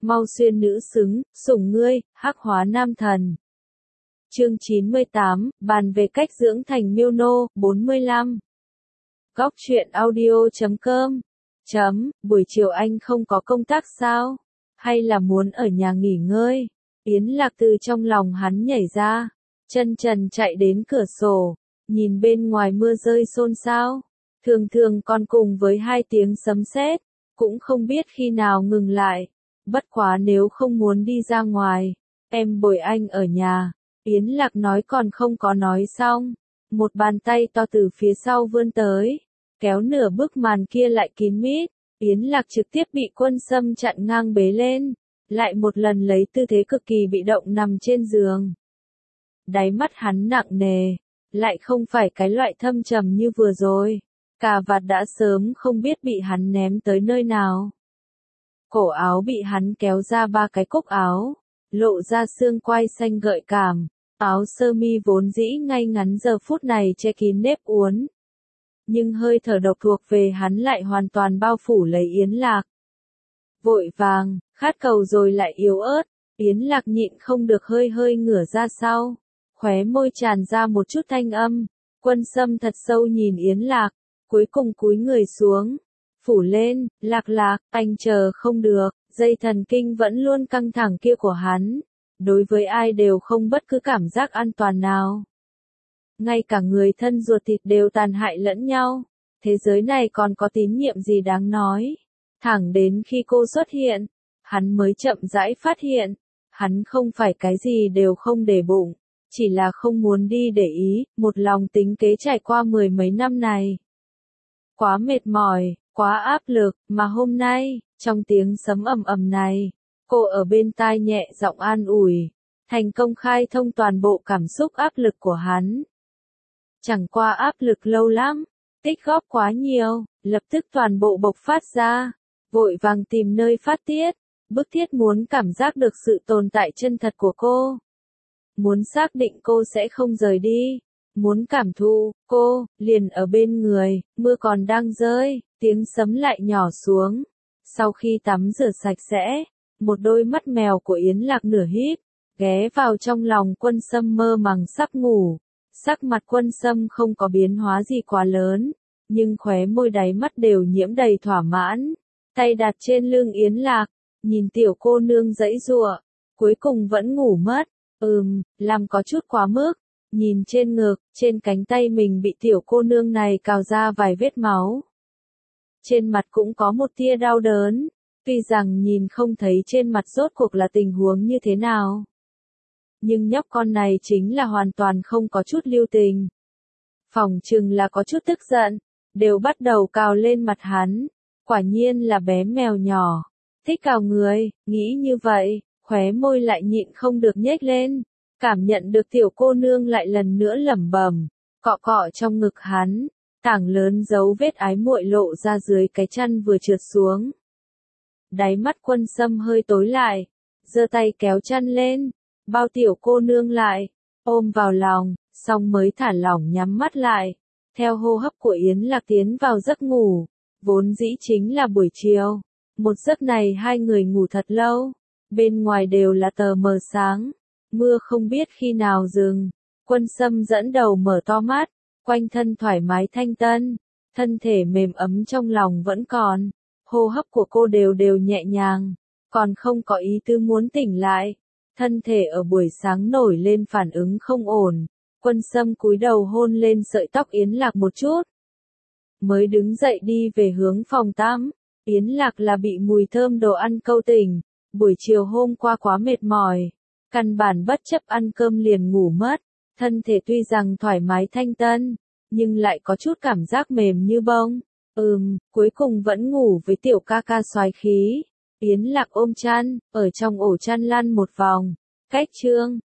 mau xuyên nữ xứng, sủng ngươi, hắc hóa nam thần. Chương 98, bàn về cách dưỡng thành miêu nô, 45. Góc truyện audio.com. Buổi chiều anh không có công tác sao? Hay là muốn ở nhà nghỉ ngơi? Yến Lạc từ trong lòng hắn nhảy ra, chân trần chạy đến cửa sổ, nhìn bên ngoài mưa rơi xôn xao. Thường thường còn cùng với 2 tiếng sấm sét, cũng không biết khi nào ngừng lại. Bất quá nếu không muốn đi ra ngoài, em bồi anh ở nhà. Yến Lạc nói còn không có nói xong, một bàn tay to từ phía sau vươn tới, kéo nửa bức màn kia lại kín mít. Yến Lạc trực tiếp bị Quân Sâm chặn ngang bế lên, lại một lần lấy tư thế cực kỳ bị động nằm trên giường. Đáy mắt hắn nặng nề, lại không phải cái loại thâm trầm như vừa rồi. Cà vạt đã sớm không biết bị hắn ném tới nơi nào. Cổ áo bị hắn kéo ra 3 cái cúc áo, lộ ra xương quai xanh gợi cảm. Áo sơ mi vốn dĩ ngay ngắn giờ phút này che kín nếp uốn. Nhưng hơi thở độc thuộc về hắn lại hoàn toàn bao phủ lấy Yến Lạc. Vội vàng, khát cầu rồi lại yếu ớt, Yến Lạc nhịn không được hơi hơi ngửa ra sau. Khóe môi tràn ra một chút thanh âm. Quân Sâm thật sâu nhìn Yến Lạc, cuối cùng cúi người xuống. Phủ lên, Lạc Lạc, anh chờ không được, dây thần kinh vẫn luôn căng thẳng kia của hắn. Đối với ai đều không bất cứ cảm giác an toàn nào. Ngay cả người thân ruột thịt đều tàn hại lẫn nhau. Thế giới này còn có tín nhiệm gì đáng nói. Thẳng đến khi cô xuất hiện, hắn mới chậm rãi phát hiện. Hắn không phải cái gì đều không để bụng. Chỉ là không muốn đi để ý, một lòng tính kế trải qua 10 mấy năm này. Quá mệt mỏi, quá áp lực, mà hôm nay, trong tiếng sấm ầm ầm này, cô ở bên tai nhẹ giọng an ủi, thành công khai thông toàn bộ cảm xúc áp lực của hắn. Chẳng qua áp lực lâu lắm, tích góp quá nhiều, lập tức toàn bộ bộc phát ra, vội vàng tìm nơi phát tiết, bức thiết muốn cảm giác được sự tồn tại chân thật của cô. Muốn xác định cô sẽ không rời đi, muốn cảm thụ cô liền ở bên người. Mưa còn đang rơi, tiếng sấm lại nhỏ xuống. Sau khi tắm rửa sạch sẽ, một đôi mắt mèo của Yến Lạc nửa híp, ghé vào trong lòng Quân Sâm mơ màng sắp ngủ. Sắc mặt Quân Sâm không có biến hóa gì quá lớn, nhưng khóe môi đáy mắt đều nhiễm đầy thỏa mãn. Tay đặt trên lưng Yến Lạc, nhìn tiểu cô nương giãy giụa, cuối cùng vẫn ngủ mất. Làm có chút quá mức. Nhìn trên ngực, trên cánh tay mình bị tiểu cô nương này cào ra vài vết máu. Trên mặt cũng có một tia đau đớn, tuy rằng nhìn không thấy trên mặt rốt cuộc là tình huống như thế nào. Nhưng nhóc con này chính là hoàn toàn không có chút lưu tình. Phỏng chừng là có chút tức giận, đều bắt đầu cào lên mặt hắn. Quả nhiên là bé mèo nhỏ, thích cào người, nghĩ như vậy, khóe môi lại nhịn không được nhếch lên. Cảm nhận được tiểu cô nương lại lần nữa lẩm bẩm, cọ cọ trong ngực hắn, tảng lớn dấu vết ái muội lộ ra dưới cái chăn vừa trượt xuống. Đáy mắt Quân Sâm hơi tối lại, giơ tay kéo chăn lên, bao tiểu cô nương lại, ôm vào lòng, xong mới thả lỏng nhắm mắt lại. Theo hô hấp của Yến Lạc tiến vào giấc ngủ, vốn dĩ chính là buổi chiều. Một giấc này 2 người ngủ thật lâu, bên ngoài đều là tờ mờ sáng. Mưa không biết khi nào dừng. Quân Sâm dẫn đầu mở to mắt, quanh thân thoải mái thanh tân, thân thể mềm ấm trong lòng vẫn còn, hô hấp của cô đều đều nhẹ nhàng, còn không có ý tư muốn tỉnh lại. Thân thể ở buổi sáng nổi lên phản ứng không ổn. Quân Sâm cúi đầu hôn lên sợi tóc Yến Lạc một chút, mới đứng dậy đi về hướng phòng tắm. Yến Lạc là bị mùi thơm đồ ăn câu tỉnh, buổi chiều hôm qua quá mệt mỏi. Căn bản bất chấp ăn cơm liền ngủ mất, thân thể tuy rằng thoải mái thanh tân, nhưng lại có chút cảm giác mềm như bông. Cuối cùng vẫn ngủ với tiểu ca ca soái khí. Yến Lạc ôm chăn, ở trong ổ chăn lăn một vòng, cách trương,